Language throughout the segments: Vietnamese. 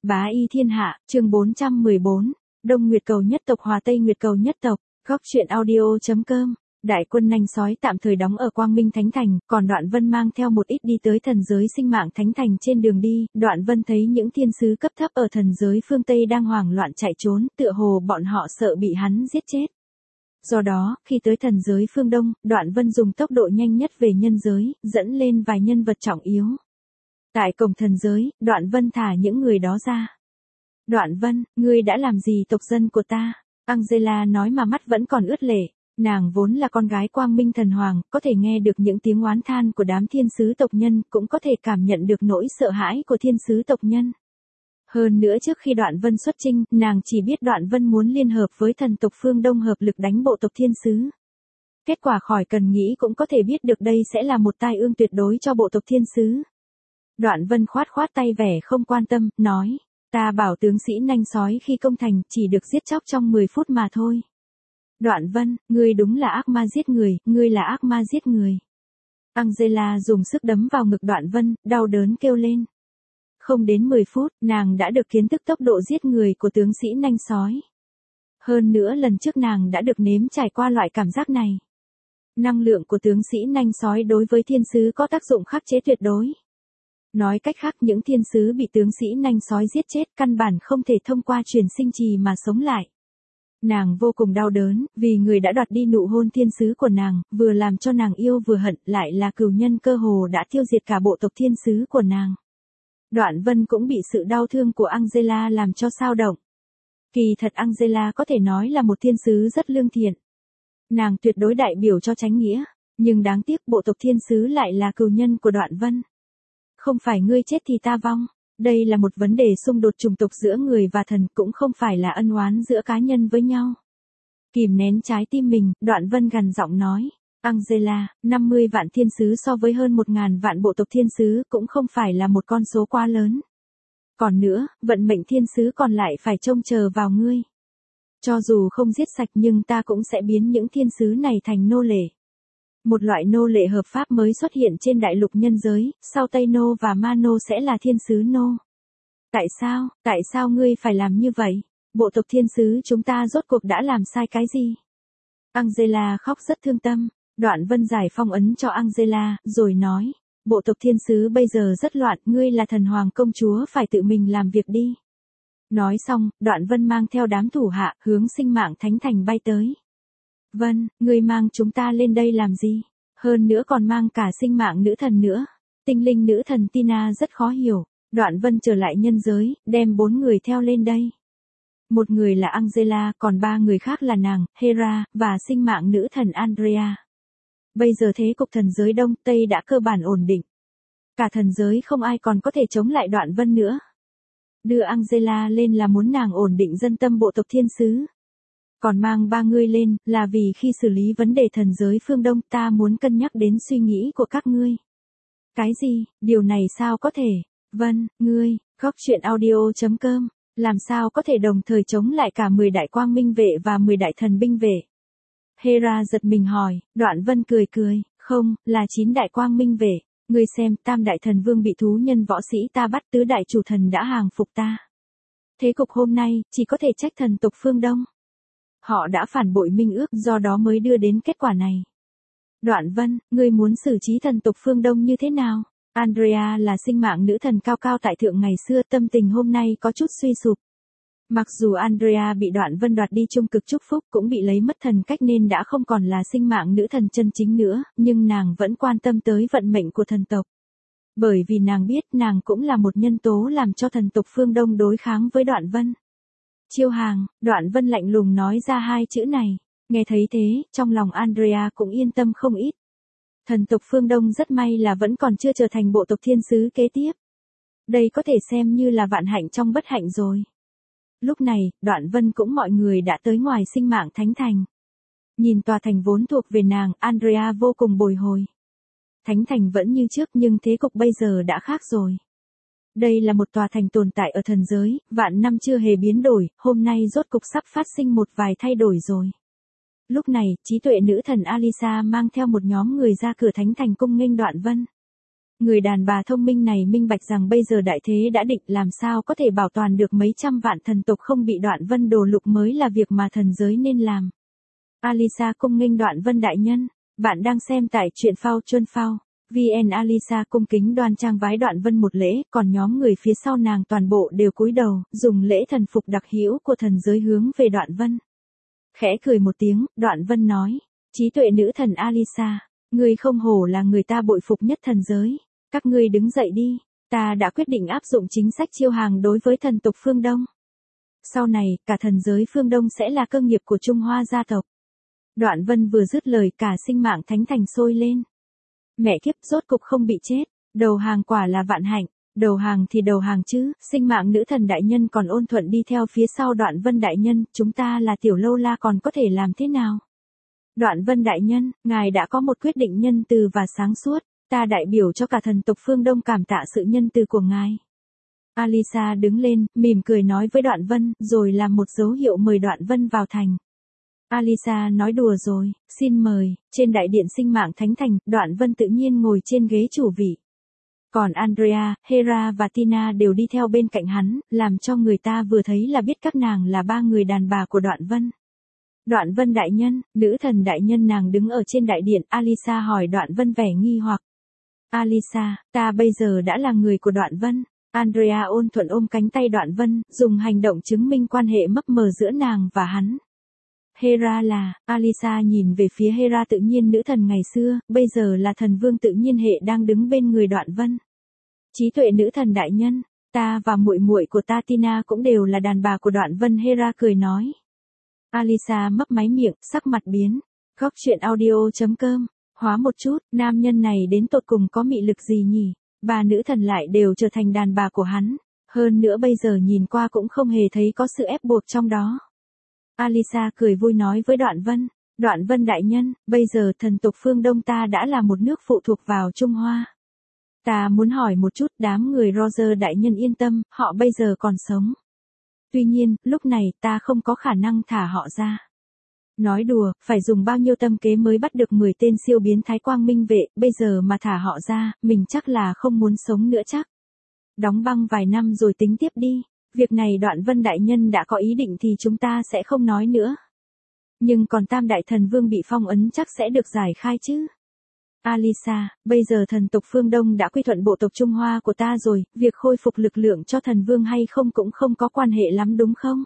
Bá y thiên hạ, chương 414, Đông Nguyệt Cầu nhất tộc hòa Tây Nguyệt Cầu nhất tộc, góc truyện audio.com. Đại quân nanh sói tạm thời đóng ở Quang Minh Thánh Thành, còn Đoạn Vân mang theo một ít đi tới thần giới Sinh Mạng Thánh Thành. Trên đường đi, Đoạn Vân thấy những thiên sứ cấp thấp ở thần giới phương Tây đang hoảng loạn chạy trốn, tựa hồ bọn họ sợ bị hắn giết chết. Do đó, khi tới thần giới phương Đông, Đoạn Vân dùng tốc độ nhanh nhất về nhân giới, dẫn lên vài nhân vật trọng yếu. Tại cổng thần giới, Đoạn Vân thả những người đó ra. Đoạn Vân, ngươi đã làm gì tộc dân của ta? Angela nói mà mắt vẫn còn ướt lệ. Nàng vốn là con gái Quang Minh Thần Hoàng, có thể nghe được những tiếng oán than của đám thiên sứ tộc nhân, cũng có thể cảm nhận được nỗi sợ hãi của thiên sứ tộc nhân. Hơn nữa trước khi Đoạn Vân xuất chinh, nàng chỉ biết Đoạn Vân muốn liên hợp với thần tộc phương Đông hợp lực đánh bộ tộc thiên sứ. Kết quả khỏi cần nghĩ cũng có thể biết được đây sẽ là một tai ương tuyệt đối cho bộ tộc thiên sứ. Đoạn Vân khoát khoát tay vẻ không quan tâm, nói, ta bảo tướng sĩ nanh sói khi công thành chỉ được giết chóc trong 10 phút mà thôi. Đoạn Vân, ngươi đúng là ác ma giết người, ngươi là ác ma giết người. Angela dùng sức đấm vào ngực Đoạn Vân, đau đớn kêu lên. Không đến 10 phút, nàng đã được kiến thức tốc độ giết người của tướng sĩ nanh sói. Hơn nữa lần trước nàng đã được nếm trải qua loại cảm giác này. Năng lượng của tướng sĩ nanh sói đối với thiên sứ có tác dụng khắc chế tuyệt đối. Nói cách khác những thiên sứ bị tướng sĩ nanh sói giết chết căn bản không thể thông qua truyền sinh trì mà sống lại. Nàng vô cùng đau đớn, vì người đã đoạt đi nụ hôn thiên sứ của nàng, vừa làm cho nàng yêu vừa hận, lại là cừu nhân cơ hồ đã tiêu diệt cả bộ tộc thiên sứ của nàng. Đoạn Vân cũng bị sự đau thương của Angela làm cho xao động. Kỳ thật Angela có thể nói là một thiên sứ rất lương thiện. Nàng tuyệt đối đại biểu cho chánh nghĩa, nhưng đáng tiếc bộ tộc thiên sứ lại là cừu nhân của Đoạn Vân. Không phải ngươi chết thì ta vong. Đây là một vấn đề xung đột chủng tộc giữa người và thần, cũng không phải là ân oán giữa cá nhân với nhau. Kìm nén trái tim mình, Đoạn Vân gằn giọng nói, Angela, 50 vạn thiên sứ so với hơn 1.000 vạn bộ tộc thiên sứ cũng không phải là một con số quá lớn. Còn nữa, vận mệnh thiên sứ còn lại phải trông chờ vào ngươi. Cho dù không giết sạch nhưng ta cũng sẽ biến những thiên sứ này thành nô lệ. Một loại nô lệ hợp pháp mới xuất hiện trên đại lục nhân giới, sau Tây Nô và Ma Nô sẽ là thiên sứ nô. Tại sao ngươi phải làm như vậy? Bộ tộc thiên sứ chúng ta rốt cuộc đã làm sai cái gì? Angela khóc rất thương tâm, Đoạn Vân giải phong ấn cho Angela, rồi nói, bộ tộc thiên sứ bây giờ rất loạn, ngươi là thần hoàng công chúa phải tự mình làm việc đi. Nói xong, Đoạn Vân mang theo đám thủ hạ, hướng Sinh Mạng Thánh Thành bay tới. Vân, ngươi mang chúng ta lên đây làm gì? Hơn nữa còn mang cả sinh mạng nữ thần nữa. Tinh linh nữ thần Tina rất khó hiểu. Đoạn Vân trở lại nhân giới, đem 4 người theo lên đây. Một người là Angela, còn 3 người khác là nàng, Hera, và sinh mạng nữ thần Andrea. Bây giờ thế cục thần giới Đông Tây đã cơ bản ổn định. Cả thần giới không ai còn có thể chống lại Đoạn Vân nữa. Đưa Angela lên là muốn nàng ổn định dân tâm bộ tộc thiên sứ. Còn mang 3 ngươi lên, là vì khi xử lý vấn đề thần giới phương Đông ta muốn cân nhắc đến suy nghĩ của các ngươi. Cái gì, điều này sao có thể? Vân, ngươi, góc truyện audio.com, làm sao có thể đồng thời chống lại cả 10 đại quang minh vệ và 10 đại thần binh vệ? Hera giật mình hỏi, Đoạn Vân cười cười, không, là 9 đại quang minh vệ, ngươi xem, tam đại thần vương bị thú nhân võ sĩ ta bắt, tứ đại chủ thần đã hàng phục ta. Thế cục hôm nay, chỉ có thể trách thần tộc phương Đông. Họ đã phản bội minh ước, do đó mới đưa đến kết quả này. Đoạn Vân, ngươi muốn xử trí thần tộc phương Đông như thế nào? Andrea là sinh mạng nữ thần cao cao tại thượng ngày xưa, tâm tình hôm nay có chút suy sụp. Mặc dù Andrea bị Đoạn Vân đoạt đi trung cực chúc phúc, cũng bị lấy mất thần cách nên đã không còn là sinh mạng nữ thần chân chính nữa, nhưng nàng vẫn quan tâm tới vận mệnh của thần tộc. Bởi vì nàng biết nàng cũng là một nhân tố làm cho thần tộc phương Đông đối kháng với Đoạn Vân. Chiêu hàng, Đoạn Vân lạnh lùng nói ra 2 chữ này. Nghe thấy thế, trong lòng Andrea cũng yên tâm không ít. Thần tộc phương Đông rất may là vẫn còn chưa trở thành bộ tộc thiên sứ kế tiếp. Đây có thể xem như là vạn hạnh trong bất hạnh rồi. Lúc này, Đoạn Vân cũng mọi người đã tới ngoài Sinh Mạng Thánh Thành. Nhìn tòa thành vốn thuộc về nàng, Andrea vô cùng bồi hồi. Thánh Thành vẫn như trước nhưng thế cục bây giờ đã khác rồi. Đây là một tòa thành tồn tại ở thần giới, vạn năm chưa hề biến đổi, hôm nay rốt cục sắp phát sinh một vài thay đổi rồi. Lúc này, trí tuệ nữ thần Alisa mang theo một nhóm người ra cửa thánh thành cung nghênh Đoạn Vân. Người đàn bà thông minh này minh bạch rằng bây giờ đại thế đã định, làm sao có thể bảo toàn được mấy trăm vạn thần tộc không bị Đoạn Vân đồ lục mới là việc mà thần giới nên làm. Alisa cung nghênh Đoạn Vân đại nhân. Bạn đang xem tại truyện phao chuyên phao. VN. Alisa cung kính đoan trang vái Đoạn Vân một lễ, còn nhóm người phía sau nàng toàn bộ đều cúi đầu, dùng lễ thần phục đặc hữu của thần giới hướng về Đoạn Vân. Khẽ cười một tiếng, Đoạn Vân nói, trí tuệ nữ thần Alisa, ngươi không hổ là người ta bội phục nhất thần giới. Các ngươi đứng dậy đi, ta đã quyết định áp dụng chính sách chiêu hàng đối với thần tộc phương Đông. Sau này, cả thần giới phương Đông sẽ là cơ nghiệp của Trung Hoa gia tộc. Đoạn Vân vừa dứt lời cả sinh mạng thánh thành sôi lên. Mẹ kiếp, rốt cục không bị chết, đầu hàng quả là vạn hạnh, đầu hàng thì đầu hàng chứ, sinh mạng nữ thần đại nhân còn ôn thuận đi theo phía sau Đoạn Vân đại nhân, chúng ta là tiểu lâu la còn có thể làm thế nào? Đoạn Vân đại nhân, ngài đã có một quyết định nhân từ và sáng suốt, ta đại biểu cho cả thần tộc phương Đông cảm tạ sự nhân từ của ngài. Alisa đứng lên, mỉm cười nói với Đoạn Vân, rồi làm một dấu hiệu mời Đoạn Vân vào thành. Alisa nói đùa rồi, xin mời. Trên đại điện sinh mạng thánh thành, Đoạn Vân tự nhiên ngồi trên ghế chủ vị. Còn Andrea, Hera và Tina đều đi theo bên cạnh hắn, làm cho người ta vừa thấy là biết các nàng là ba người đàn bà của Đoạn Vân. Đoạn Vân đại nhân, nữ thần đại nhân, nàng đứng ở trên đại điện. Alisa hỏi Đoạn Vân vẻ nghi hoặc. Alisa, ta bây giờ đã là người của Đoạn Vân. Andrea ôn thuận ôm cánh tay Đoạn Vân, dùng hành động chứng minh quan hệ mấp mờ giữa nàng và hắn. Hera là, Alisa nhìn về phía Hera, tự nhiên nữ thần ngày xưa, bây giờ là thần vương tự nhiên hệ đang đứng bên người Đoạn Vân. Trí tuệ nữ thần đại nhân, ta và muội muội của ta Tina cũng đều là đàn bà của Đoạn Vân. Hera cười nói. Alisa mấp máy miệng, sắc mặt biến. Góc truyện audio.com. Hóa một chút, nam nhân này đến tột cùng có mị lực gì nhỉ? Ba nữ thần lại đều trở thành đàn bà của hắn. Hơn nữa bây giờ nhìn qua cũng không hề thấy có sự ép buộc trong đó. Alisa cười vui nói với Đoạn Vân. Đoạn Vân đại nhân, bây giờ thần tộc phương Đông ta đã là một nước phụ thuộc vào Trung Hoa. Ta muốn hỏi một chút, đám người Roger đại nhân yên tâm, họ bây giờ còn sống. Tuy nhiên, lúc này ta không có khả năng thả họ ra. Nói đùa, phải dùng bao nhiêu tâm kế mới bắt được 10 tên siêu biến thái quang minh vệ, bây giờ mà thả họ ra, mình chắc là không muốn sống nữa chắc. Đóng băng vài năm rồi tính tiếp đi. Việc này Đoạn Vân đại nhân đã có ý định thì chúng ta sẽ không nói nữa. Nhưng còn Tam đại thần vương bị phong ấn chắc sẽ được giải khai chứ. Alisa, bây giờ thần tộc phương Đông đã quy thuận bộ tộc Trung Hoa của ta rồi, việc khôi phục lực lượng cho thần vương hay không cũng không có quan hệ lắm đúng không?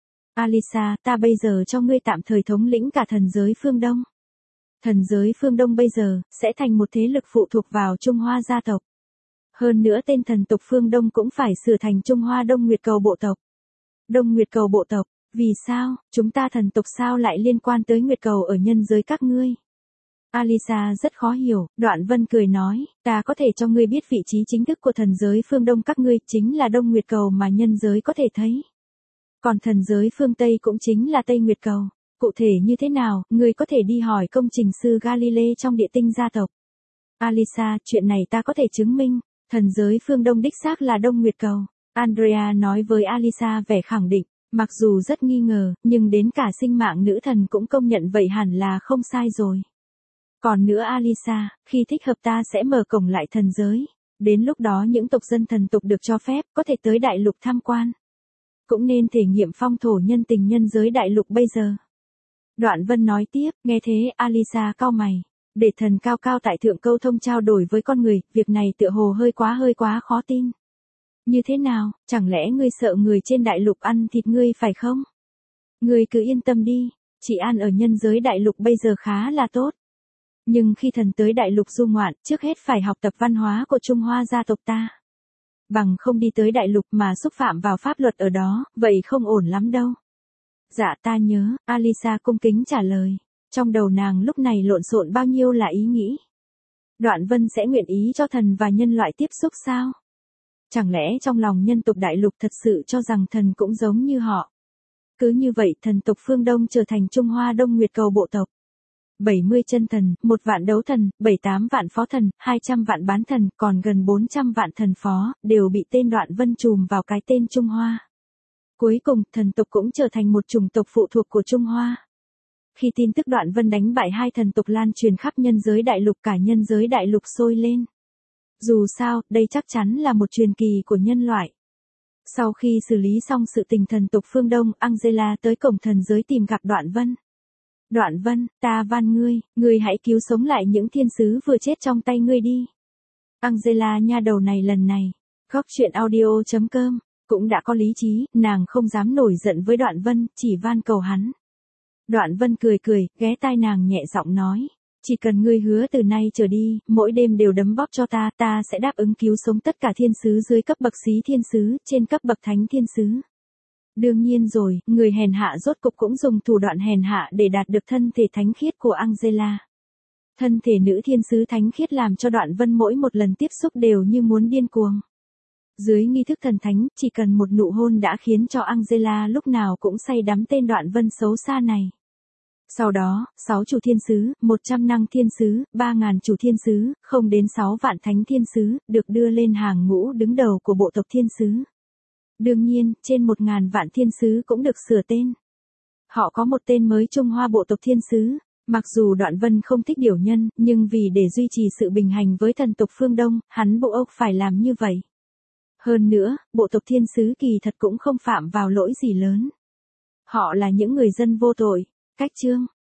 Alisa, ta bây giờ cho ngươi tạm thời thống lĩnh cả thần giới phương Đông. Thần giới phương Đông bây giờ, sẽ thành một thế lực phụ thuộc vào Trung Hoa gia tộc. Hơn nữa tên thần tộc phương Đông cũng phải sửa thành Trung Hoa Đông Nguyệt Cầu bộ tộc. Đông Nguyệt Cầu bộ tộc, vì sao, chúng ta thần tộc sao lại liên quan tới Nguyệt Cầu ở nhân giới các ngươi? Alisa rất khó hiểu, Đoạn Vân cười nói, ta có thể cho ngươi biết vị trí chính thức của thần giới phương Đông các ngươi chính là Đông Nguyệt Cầu mà nhân giới có thể thấy. Còn thần giới phương Tây cũng chính là Tây Nguyệt Cầu. Cụ thể như thế nào, ngươi có thể đi hỏi công trình sư Galilei trong địa tinh gia tộc. Alisa, chuyện này ta có thể chứng minh. Thần giới phương Đông đích xác là Đông Nguyệt Cầu. Andrea nói với Alisa vẻ khẳng định, mặc dù rất nghi ngờ, nhưng đến cả sinh mạng nữ thần cũng công nhận vậy hẳn là không sai rồi. Còn nữa Alisa, khi thích hợp ta sẽ mở cổng lại thần giới. Đến lúc đó những tộc dân thần tộc được cho phép có thể tới đại lục tham quan. Cũng nên thể nghiệm phong thổ nhân tình nhân giới đại lục bây giờ. Đoạn Vân nói tiếp, nghe thế Alisa cau mày. Để thần cao cao tại thượng câu thông trao đổi với con người, việc này tựa hồ hơi quá khó tin. Như thế nào, chẳng lẽ ngươi sợ người trên đại lục ăn thịt ngươi phải không? Ngươi cứ yên tâm đi, chị An ở nhân giới đại lục bây giờ khá là tốt. Nhưng khi thần tới đại lục du ngoạn, trước hết phải học tập văn hóa của Trung Hoa gia tộc ta. Bằng không đi tới đại lục mà xúc phạm vào pháp luật ở đó, vậy không ổn lắm đâu. Dạ ta nhớ, Alisa cung kính trả lời. Trong đầu nàng lúc này lộn xộn bao nhiêu là ý nghĩ. Đoạn Vân sẽ nguyện ý cho thần và nhân loại tiếp xúc sao? Chẳng lẽ trong lòng nhân tộc đại lục thật sự cho rằng thần cũng giống như họ? Cứ như vậy thần tộc phương Đông trở thành Trung Hoa Đông Nguyệt Cầu bộ tộc. 70 chân thần, 1 vạn đấu thần, 78 vạn phó thần, 200 vạn bán thần, còn gần 400 vạn thần phó, đều bị tên Đoạn Vân trùm vào cái tên Trung Hoa. Cuối cùng, thần tộc cũng trở thành một chủng tộc phụ thuộc của Trung Hoa. Khi tin tức Đoạn Vân đánh bại 2 thần tộc lan truyền khắp nhân giới đại lục, cả nhân giới đại lục sôi lên. Dù sao, đây chắc chắn là một truyền kỳ của nhân loại. Sau khi xử lý xong sự tình thần tộc phương Đông, Angela tới cổng thần giới tìm gặp Đoạn Vân. Đoạn Vân, ta van ngươi hãy cứu sống lại những thiên sứ vừa chết trong tay ngươi đi. Angela nha đầu này lần này, góc chuyện audio.com, cũng đã có lý trí, nàng không dám nổi giận với Đoạn Vân, chỉ van cầu hắn. Đoạn Vân cười cười, ghé tai nàng nhẹ giọng nói, chỉ cần ngươi hứa từ nay trở đi, mỗi đêm đều đấm bóp cho ta sẽ đáp ứng cứu sống tất cả thiên sứ dưới cấp bậc xí thiên sứ, trên cấp bậc thánh thiên sứ. Đương nhiên rồi, người hèn hạ rốt cục cũng dùng thủ đoạn hèn hạ để đạt được thân thể thánh khiết của Angela. Thân thể nữ thiên sứ thánh khiết làm cho Đoạn Vân mỗi một lần tiếp xúc đều như muốn điên cuồng. Dưới nghi thức thần thánh, chỉ cần một nụ hôn đã khiến cho Angela lúc nào cũng say đắm tên Đoạn Vân xấu xa này. Sau đó, 6 chủ thiên sứ, 100 năng thiên sứ, 3.000 chủ thiên sứ, không đến 6 vạn thánh thiên sứ, được đưa lên hàng ngũ đứng đầu của bộ tộc thiên sứ. Đương nhiên, trên 1.000 vạn thiên sứ cũng được sửa tên. Họ có một tên mới Trung Hoa bộ tộc thiên sứ. Mặc dù Đoạn Vân không thích điều nhân, nhưng vì để duy trì sự bình hành với thần tộc phương Đông, hắn bộ ốc phải làm như vậy. Hơn nữa, bộ tộc thiên sứ kỳ thật cũng không phạm vào lỗi gì lớn. Họ là những người dân vô tội. Cách chương